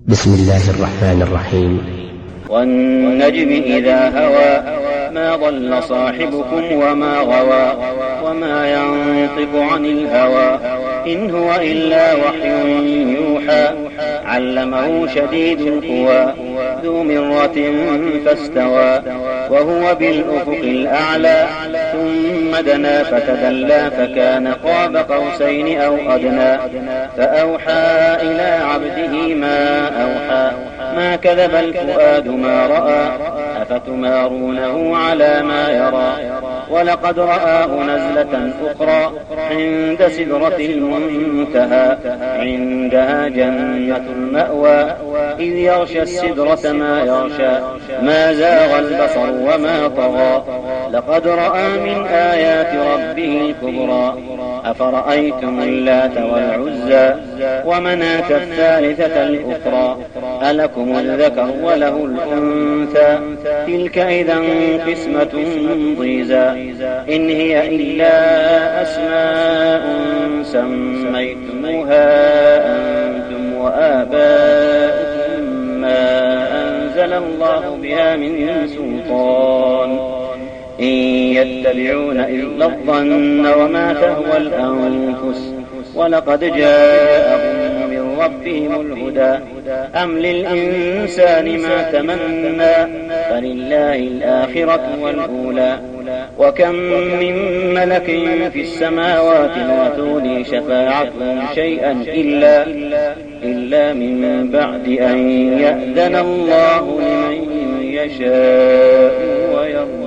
بسم الله الرحمن الرحيم. والنجم إذا هوى ما ضل صاحبكم وما غوى وما ينطق عن الهوى إن هو إلا وحي يوحى علمه شديد القوى ذو مرة فاستوى وهو بالأفق الأعلى ثم دنا فتدلى فكان قاب قوسين أو أدنى فأوحى إلى عبده ما أوحى ما كذب الفؤاد ما رأى أفتمارونه على ما يرى ولقد رآه نزلة أخرى عند سدرة المنتهى عندها جنة المأوى إذ يغشى السدرة ما يغشى ما زاغ البصر وما طغى لقد رأى من آيات ربه الكبرى أفرأيتم اللات والعزى ومناة الثالثة الأخرى ألكم الذكر وله الأنثى تلك إذا قسمة ضيزى إن هي إلا أسماء سميتموها أنتم وآباؤكم ما أنزل الله بها من سلطان إن يتبعون إلا الظن وما تهوى الأنفس ولقد جاءهم من ربهم الهدى أم للإنسان ما تمنى فلله الآخرة والأولى وكم من ملك في السماوات لا تغني شفاعتهم شيئا إلا من بعد أن يأذن الله لمن يشاء ويرضى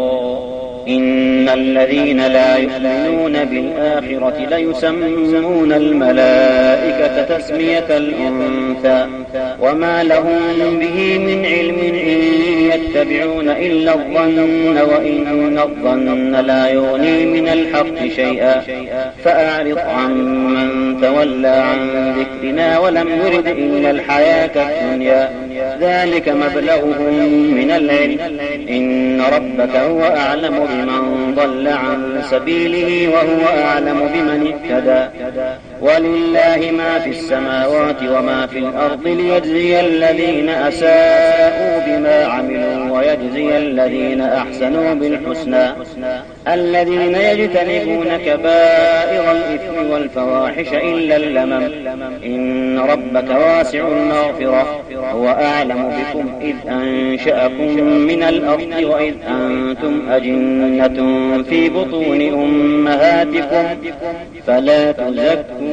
إن الذين لا يؤمنون بالآخرة ليسمون الملائكة تسمية الأنثى وما لهم به من علم إن يتبعون إلا الظن وإن الظن لا يغني من الحق شيئا فأعرض عن من تولى عن ذكرنا ولم يرد إلا الحياة الدنيا ذلك مبلغهم من العلم إن ربك هو أعلم بمن ضل عن سبيله وهو أعلم بمن اهتدى ولله ما في السماوات وما في الأرض ليجزي الذين أساءوا بما عملوا ويجزي الذين أحسنوا بالحسنى الذين يجتنبون كبائر الإثم والفواحش إلا اللمم إن ربك واسع المغفرة هو أعلم بكم إذ أنشأكم من الأرض وإذ أنتم أجنة في بطون أمهاتكم فلا تزكوا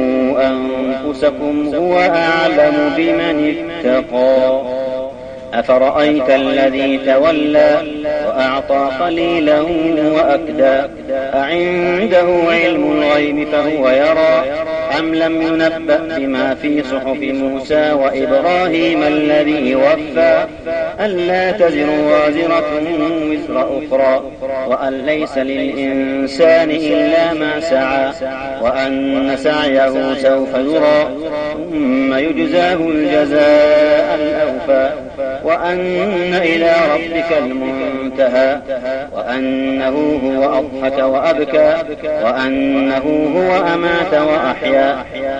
أنفسكم هو أعلم بمن اتقى أفرأيت الذي تولى وأعطى قليلا وأكدى أعنده علم الغيب فهو يرى أم لم ينبأ بما في صحف موسى وإبراهيم الذي وفى ألا تزر وازرة وزر أخرى وأن ليس للإنسان إلا ما سعى وأن سعيه سوف يرى ثم يجزاه الجزاء الأوفى وأن إلى ربك المنتهى وأنه هو أضحك وأبكى وأنه هو أمات وأحيا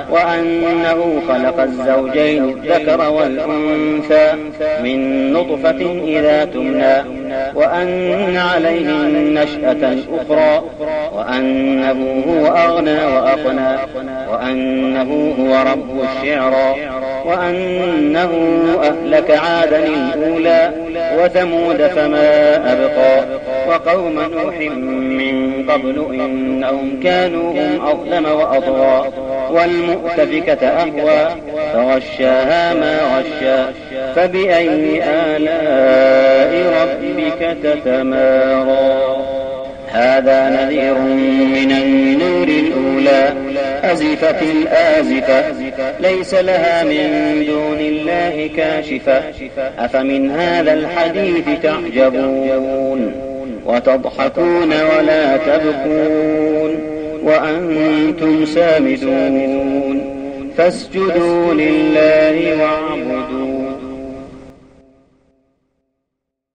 وأنه خلق الزوجين الذكر والأنثى من نطفة إذا تمنى وأن عليه النشأة الأخرى وأنه هو أغنى وأقنى وأنه هو رب الشعرى وأنه أهلك عادا الأولى وثمود فما أبقى وقوم نوح من قبل إنهم كانوا هم أظلم وأطغى والمؤتفكة أهوى فغشاها ما غشى فبأي آلاء ربك تتمارى هذا نذير من النور الأولى أزفت الآزفة ليس لها من دون الله كاشفة أفمن هذا الحديث تعجبون وتضحكون ولا تبكون وأنتم سامدون فاسجدوا لله